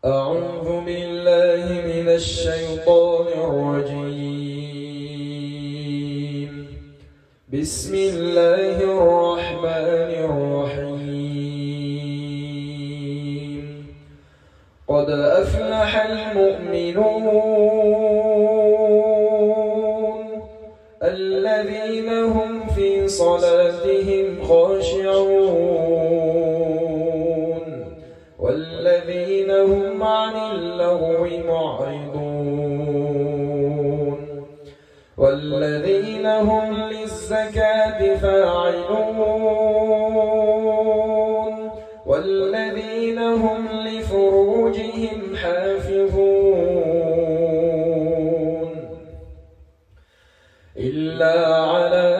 أعوذ بالله من الشيطان الرجيم. بسم الله الرحمن الرحيم. قد أفلح المؤمنون الذين هم في صلاتهم خاشعون والذين هم عن اللغو معرضون والذين هم للزكاة فاعلون والذين هم لفروجهم حافظون إلا على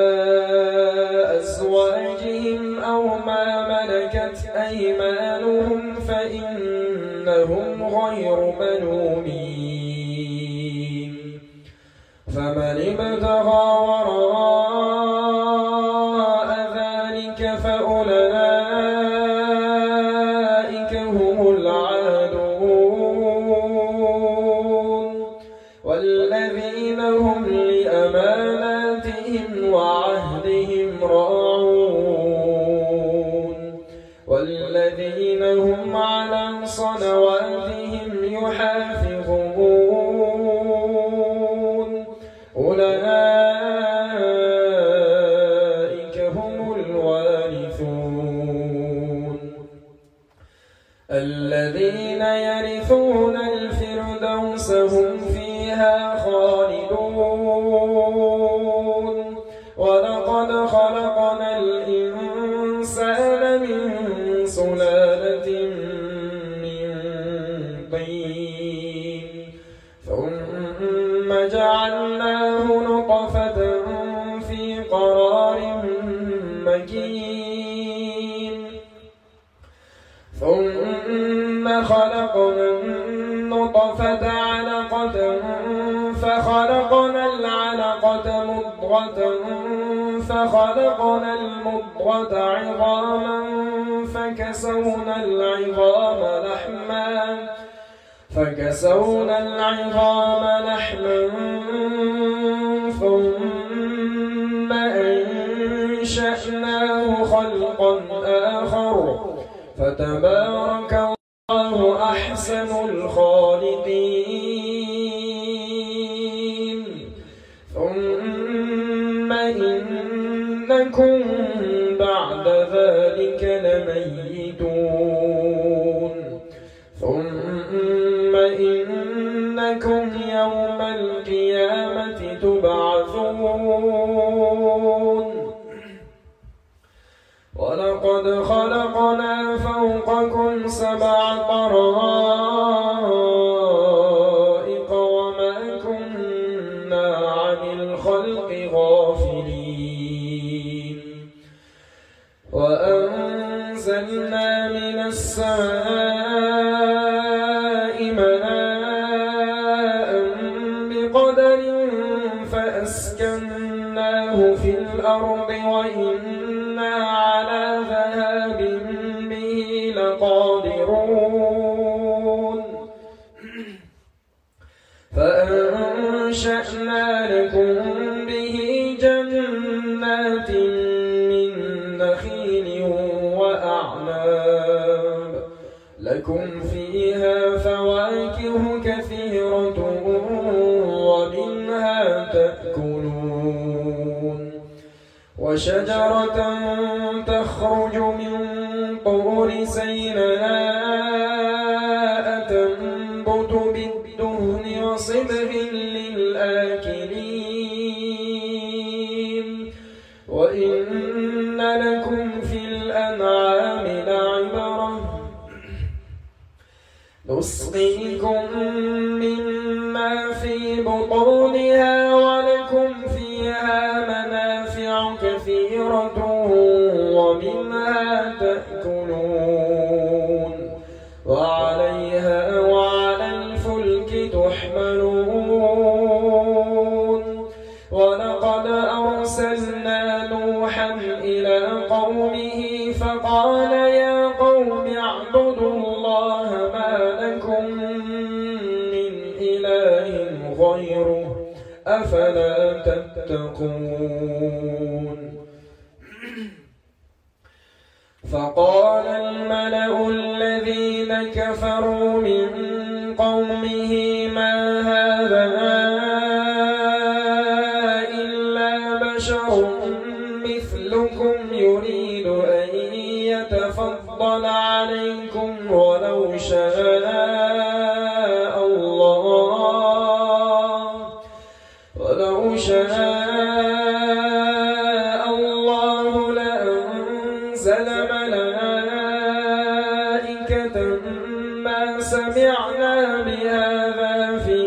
أزواجهم أو ما ملكت أيمانهم فإنهم غير ملومين. فمن ابتغى وراء ذلك فأولئك هم العادون والذين هم لأماناتهم وعهدهم راعون والذين هم على صلواتهم يحافظون أولئك هم الوارثون الذين يرثون الفردوس هم فيها خالدون. ولقد خلقنا الإنسان من سلالة من طين ثم جعلناه نطفة في قرار مكين ثم خلقنا النطفة علقة فخلقنا العلقة مضغة فخلقنا المضغة عظاما فكسونا العظام لحما ثم أنشأناه خلقا آخر فتبارك الله أحسن الخالقين. ثم إنكم بعد ذلك لميتون ثم إنكم يوم القيامة تبعثون. ولقد خلقنا فوقكم 7 طرائق وما كنا عن الخلق غافلين. وأنزلنا من السماء ماء بقدر فأسكناه في الأرض وإنا على ذهاب به لقادرون. فأنشأنا لكم به جنات من نخيل وأعناب لكم فيها فواكه كثيرة ومنها تأكلون. وشجرة تخرج من طور سيناء تنبت بالدهن وصبغ للآكلين. وإن لكم في الأنعام لعبرة نسقيكم مما في بطونها ولكم فيها منافع كثيرة ومنها تأكلون وعليها وعلى الفلك تحملون. ولقد أرسلنا نوحا إلى قومه فقال يا قوم اعبدوا الله ما لكم أفلا تتقون. فقال الملأ الذين كفروا من قومه ما هذا إلا بشر مثلكم يريد أن يتفضل عليكم ولو شاء الله لأنزل ملائكة ما سمعنا بهذا في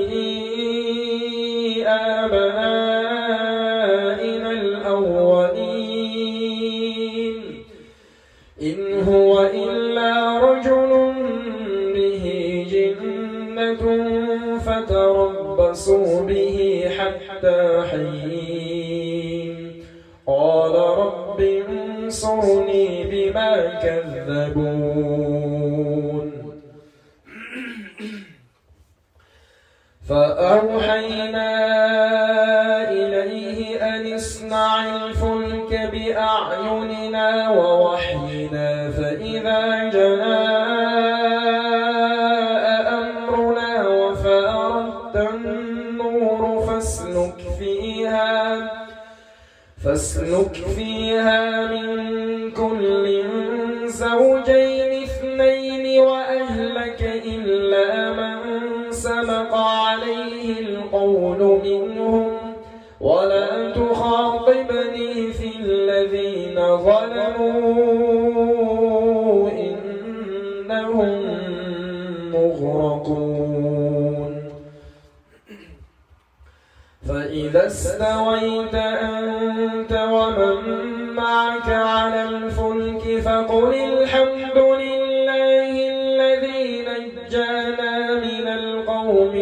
آبائنا الأولين إن هو إلا رجل به جنة فتربصوا به حتى حين. قال رب انصرني بما كذبون. فأوحينا إليه أن اصنع الفلك بأعيننا ووحينا فإذا جاء أمرنا وفارت النور فاسلك فيها من كل زوجين اثنين وأهلك إلا من سبق عليه القول منهم ولا تخاطبني في الذين ظلموا إنهم مغرقون. فإذا استويت أنت ومن معك على الفلك فقل الحمد لله الذي نجانا من القوم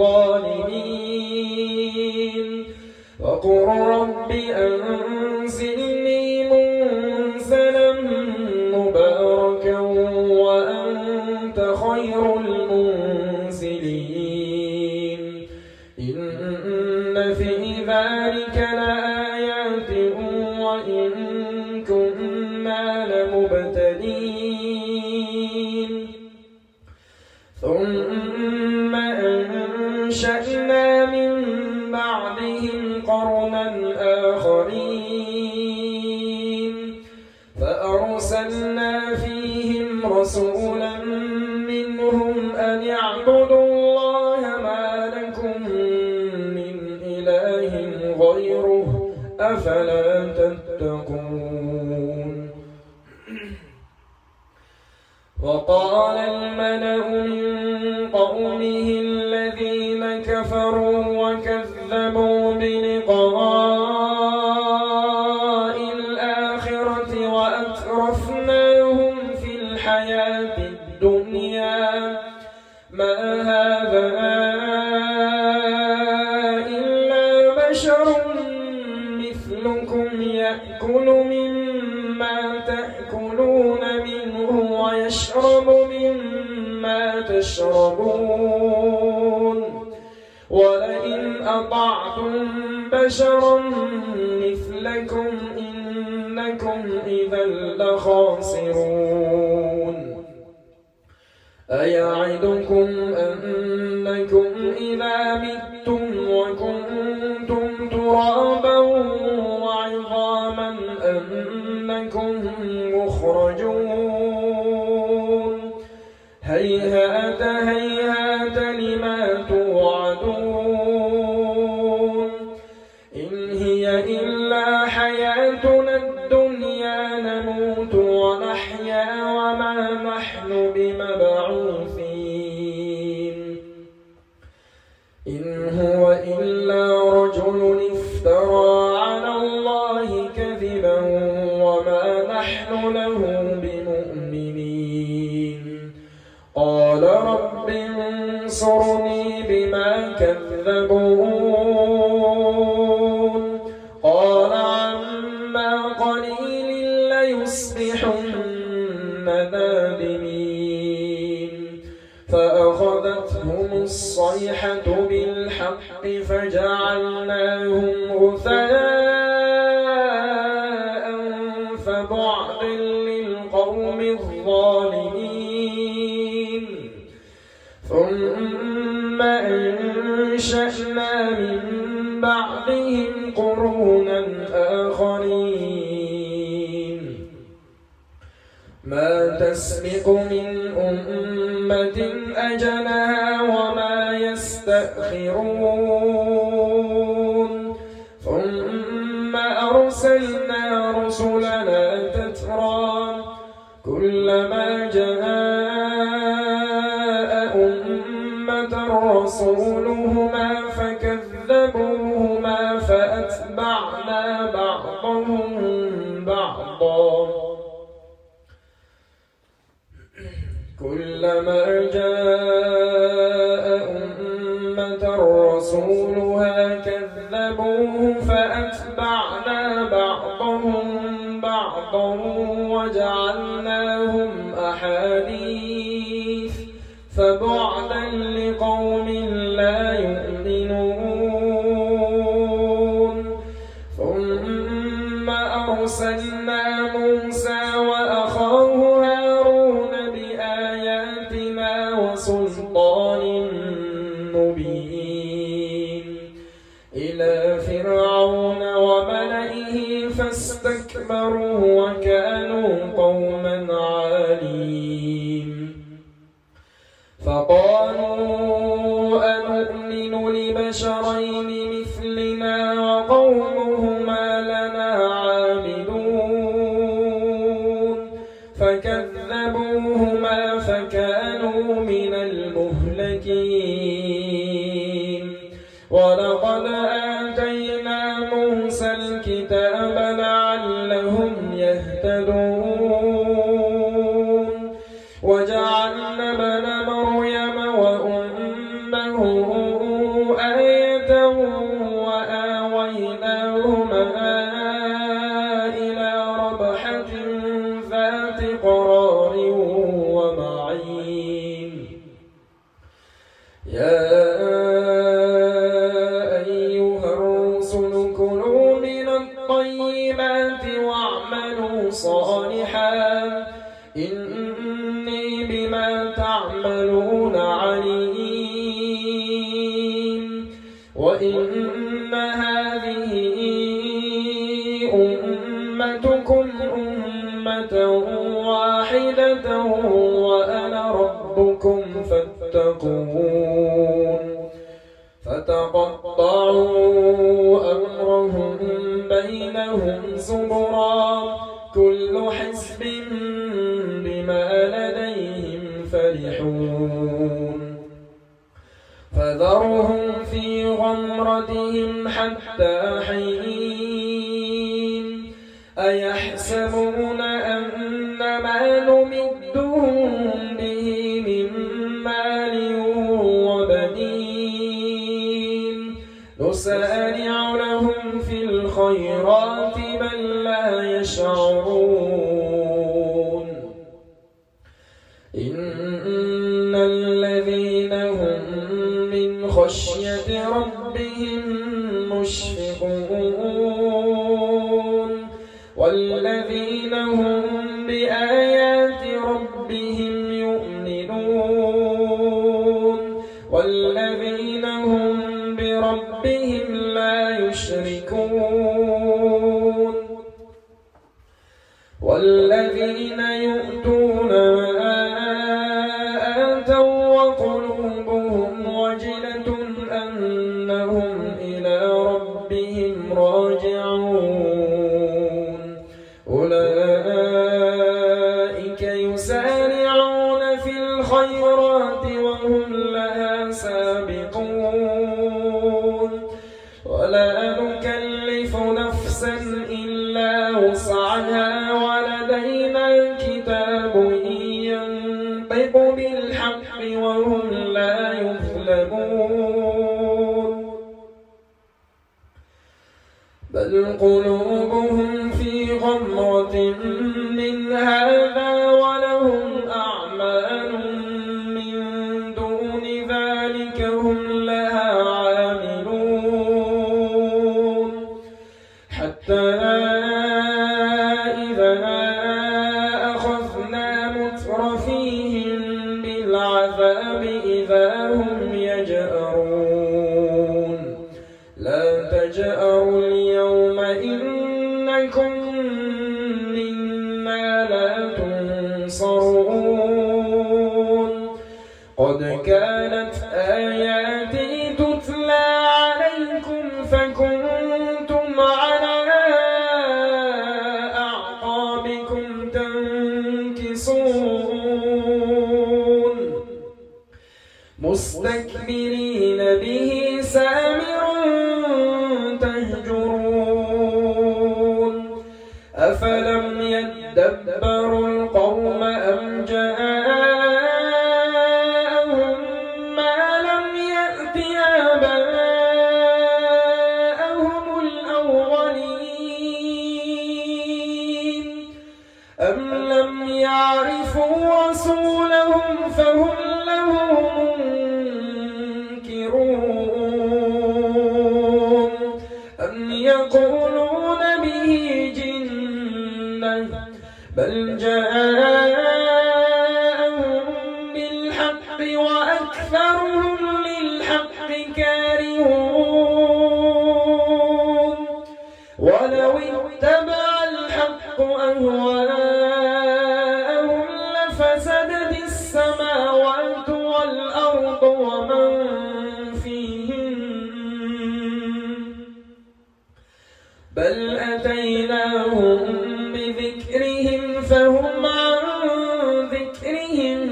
الظالمين وقل رب أنزلني منزلا مباركا وأنت خير المنزلين. إن في ذلك لآيات وإن كنا لمبتلين. ثم أنشأنا من بعدهم قرنا آخرين فأرسلنا فيهم رسولا منهم أن اعبدوا الله ما لكم من إله غيره أفلا تتقون. وقال الملأ من قومه الذين كفروا وكذبوا بلقاء الآخرة وأترفناهم في الحياة الدنيا ما هذا إلا بشر مثلكم يأكل مما تأكلون منه ويشرب مما تشربون ولئن أطعتم بشرا مثلكم إنكم إذا لخاسرون. أيعدكم أنكم إذا متم وكنتم ترابا وعظاما أنكم مخرجون هيهات هيهات لما توعدون إن هي إلا حياتنا الدنيا نموت ونحيا وما نحن بمبعوثين. إن هو إلا رجل افترى على الله كذبا وما نحن له بمؤمنين. قال رب انصرني بما كذبون. قال عما قليل ليصبحن نادمين. فأخذتهم الصيحة بالحق فجعلنا الظالمين ثم أنشأنا من بعدهم قرونا آخرين ما تسبق من أمة أجلها وما يستأخرون ثم أرسلنا رسلنا تترى كلما جاء أمة رسولهما فكذبوهما فأتبعنا بعضهم بعضا كلما جاء أمة رسولها كذبوه فأتبعنا بعضهم بعضا وجعلناهم أحاديث فبعدا لقوم لا يؤمنون ثم أرسلنا موسى وأخاه هارون بآياتنا وسلطان مبين إلى فرعون وملئه فاستكبروا وكانوا قوما عالين فقالوا أنؤمن لبشرين مثلنا وقومهما لنا عابدون فكذبوهما فكانوا من المهلكين ولقد آتينا موسى الكتاب لعلهم يهتدون وجعلنا ابن مريم وأمه آية وآويناهما إلى ربحة ذات قرار ومعين يا أيها الرسل كلوا من الطيبات واعملوا صالحا إني بما تعملون عليم وإن هذه أمتكم أمة واحدة وأنا ربكم فاتقون فتقطعوا أمرهم بينهم زبرا كل حزب بما لديهم فرحون فذرهم في غمرتهم حتى حين أيحسبون أن ما نمدهم به من مال وبنين نسارع لهم في الخيرات بل لا يشعرون إن الذين هم من خشية ربهم مشفقون والذين هم بآيات ربهم يؤمنون والذين هم بربهم لا يشركون والذين يؤتون ما آتوا وقلوبهم وجلة أنهم إلى ربهم راجعون أولئك يسارعون في الخيرات وهم لها سابقون ولا نكلف نفسا إلا وسعها ولدينا كتاب ينطق بالحق وهم لا يظلمون بل قلوبهم في غمرة من هذا ولهم أعمال من دون ذلك هم لها عاملون حتى إذا أخذنا مترفيهم فيهم بالعذاب إذا هم يجأرون لا تجأروا اليوم إنكم منا لا تنصرون قد كانت آياتي تتلى عليكم فكنتم على أعقابكم تنكصون مستكبرين به سامرا تهجرون أفلم يدبروا القوم أم جاءهم ما لم يأت آباءهم الأولين أم لم يعرفوا رسولهم فهم له منكرون أم يقولون به جنة بل جاءهم بالحق وأكثرهم للحق كارهون ولو اتبع الحق أهواءهم لفسدت السماوات والأرض ومن فيهن بل أتيناهم بذكرهم فهم عن ذكرهم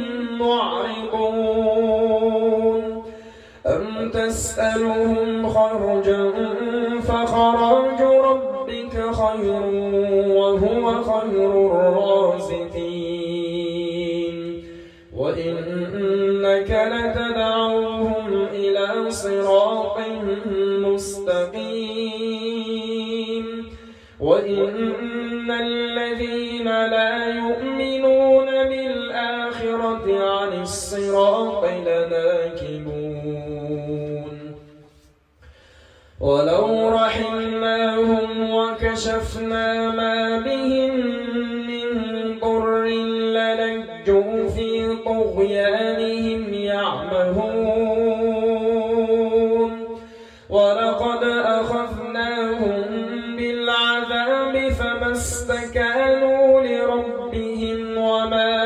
معرضون أم تسألهم خرجا فخراج ربك خير وهو خير الرازقين وإنك لتدعوهم إلى صراط مستقيم وإن الذين لا يؤمنون بالآخرة عن الصراط لناكبون ولو رحمناهم وكشفنا ما بهم من ضر للجوا في طغيانهم يعمهون ولقد أخذناهم بالعذاب فما استكانوا لربهم وما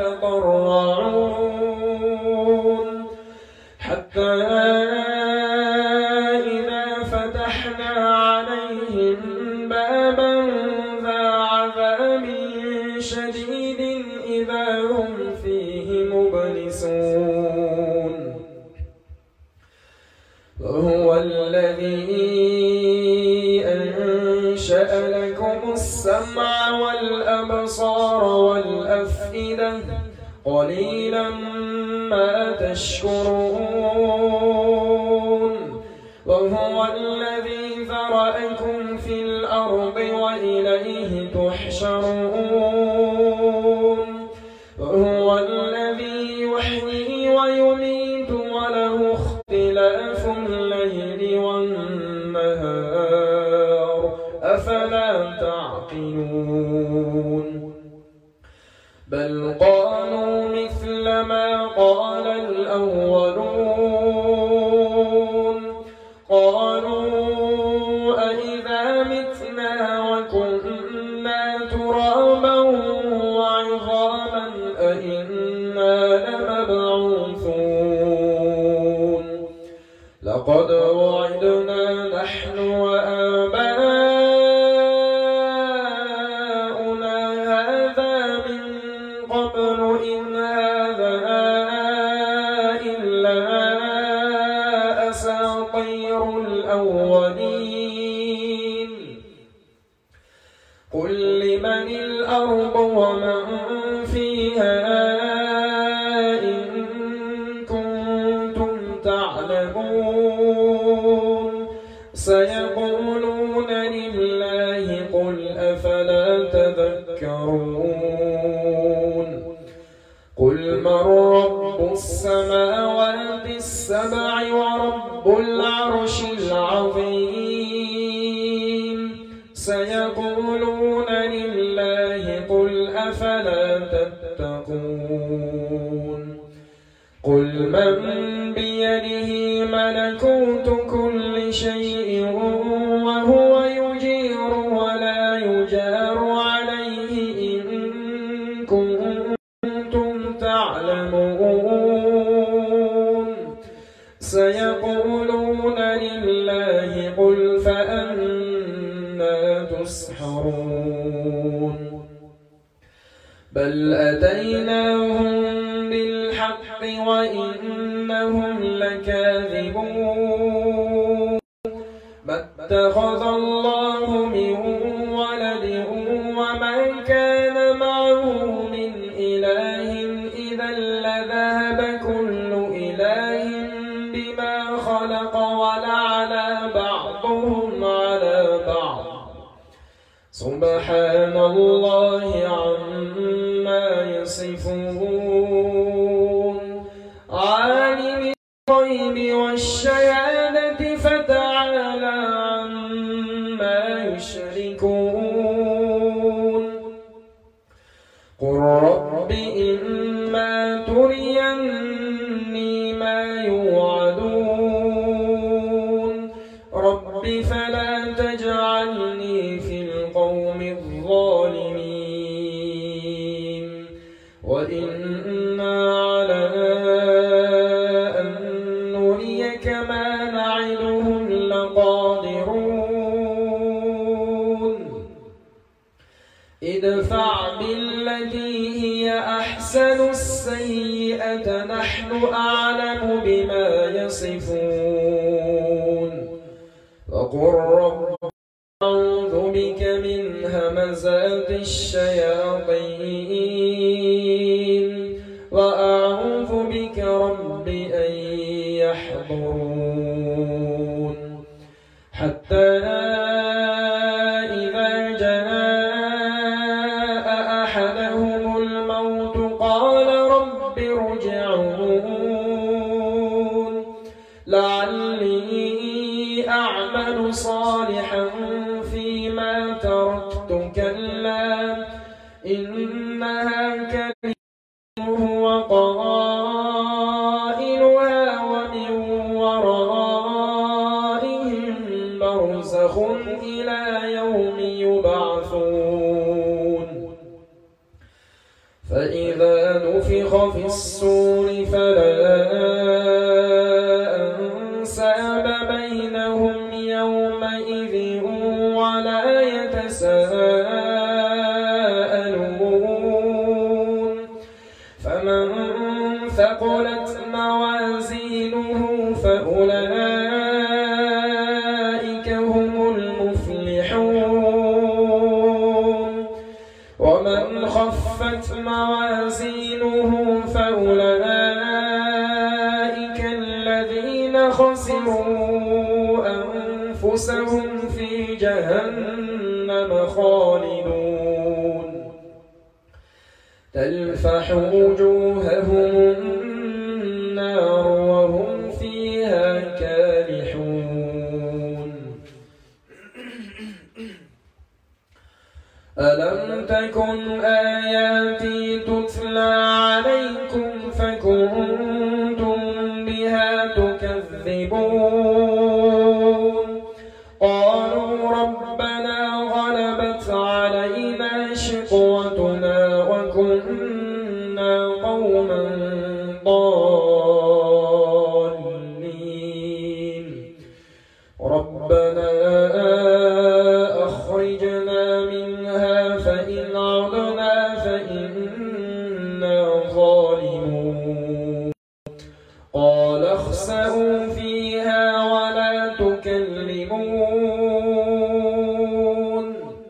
يتضرعون حتى إذا فتحنا عليهم بابا ذا عذاب شديد إذا هم فيه مبلسون وهو الذي أنشأ لكم السمع والأبصار والأفئدة قليلا ما تشكرون وهو الذي ذرأكم في الأرض وإليه تحشرون وهو الذي يحيي ويميت وله اختلاف الليل والنهار أفلا تعقلون بل قالوا مثل ما قال الأولون قالوا أإذا متنا وكنا ترابا وعظاما أإنا لمبعوثون لقد وعدنا نحن وآباؤنا هذا من قبل إن هذا إلا أساطير الأولين قل لمن الأرض ومن فيها إن كنتم تعلمون سيقولون لله قل أفلا تذكرون قل من رب السماوات السبع ورب العرش العظيم سيقولون لله قل أفلا تتقون تسحرون قل من بيده ملكوت كل شيء وهو يجير ولا يجار عليه إن كنتم تعلمون سيقولون لله قل فأنا تسحرون بل أتيناهم بالحق وإنهم لكاذبون ما اتخذ الله من ولد وما كان معه من إله إذا لذهب كل إله بما خلق ولعلى بعضهم على بعض سبحان الله عما يصفون عالم الغيب والشهادة فتعالى عما يشركون قل رب إما تريني ما يوعدون رب فلا تجعلني في القوم الظالمين وإنا على أن نريك ما نعدهم لقادرون ادفع بالتي هي أحسن السيئة نحن أعلم بما يصفون وقل رب أعوذ بك من همزات الشياطين وأعوذ بك رب أن يحضرون حتى إذا جاء أحدهم الموت قال رب ارجعون لعلي أعمل صالحا فيما تركت كلا إنها كلمة وقائلها ومن ورائهم برزخ إلى يوم يبعثون فإذا نفخ في الصور فلا أنساب بينهم يومئذ ولا يتساءلون فمن ثقلت موازينه فأولئك هم المفلحون ومن خفت موازينه فأولئك الذين خسروا أنفسهم في جهنم خالدون تلفح وجوههم النار وهم فيها كالحون ألم تكن آياتي تتلى عليكم فكنتم بها تكذبون قالوا ربنا غلبت علينا شقوتنا وكنا قوما ضالين ربنا أخرجنا منها فإن عدنا فإنا ظالمون قال اخسئوا فيها ولا تكلمون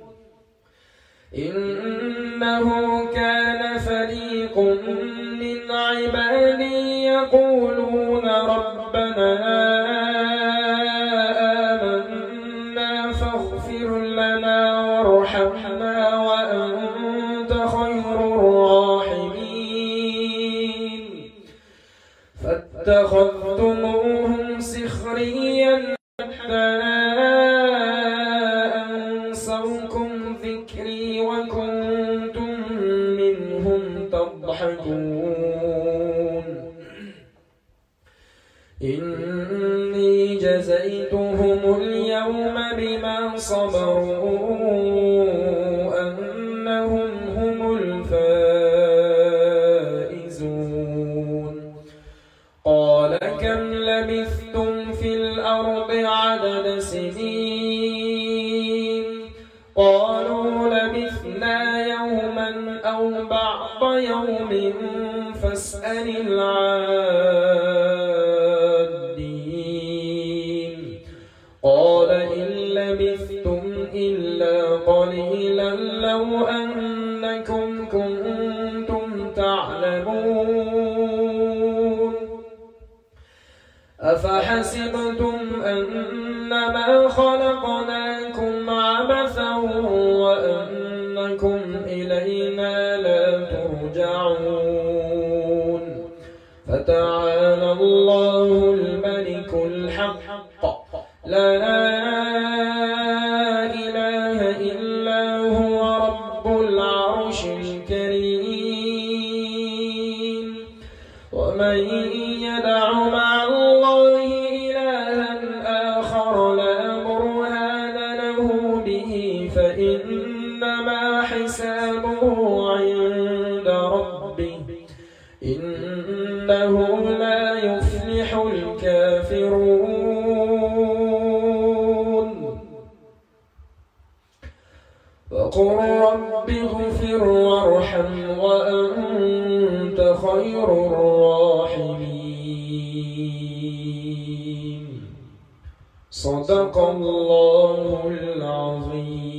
إنه كان فريق من عبادي يقولون ربنا آمنا فاغفر لنا وارحمنا وأنت خير الراحمين فاتخذتموهم سخريا حتى أنسوكم ذكري وكنتم منهم تضحكون إني جزيتهم اليوم بما صبروا أنهم هم الفائزون قال كم لبثتم في الأرض عدد سنين قالوا لبثنا يوما أو بعض يوم فاسأل العادين قال إن لبثتم إلا قليلا لو أنكم كنتم تعلمون أفحسبتم أنما خلقناكم عبثا وأنكم إلينا لا ترجعون فتعالى الله الملك الحق لا إله إلا هو رب العرش الكريم ومن يدع مع الله إلها آخر لا برهان له به فإنما حسابه عند ربه إنه لا يفلح الكافرون وقل رب اغفر وارحم وأنت خير الراحمين صدق الله العظيم.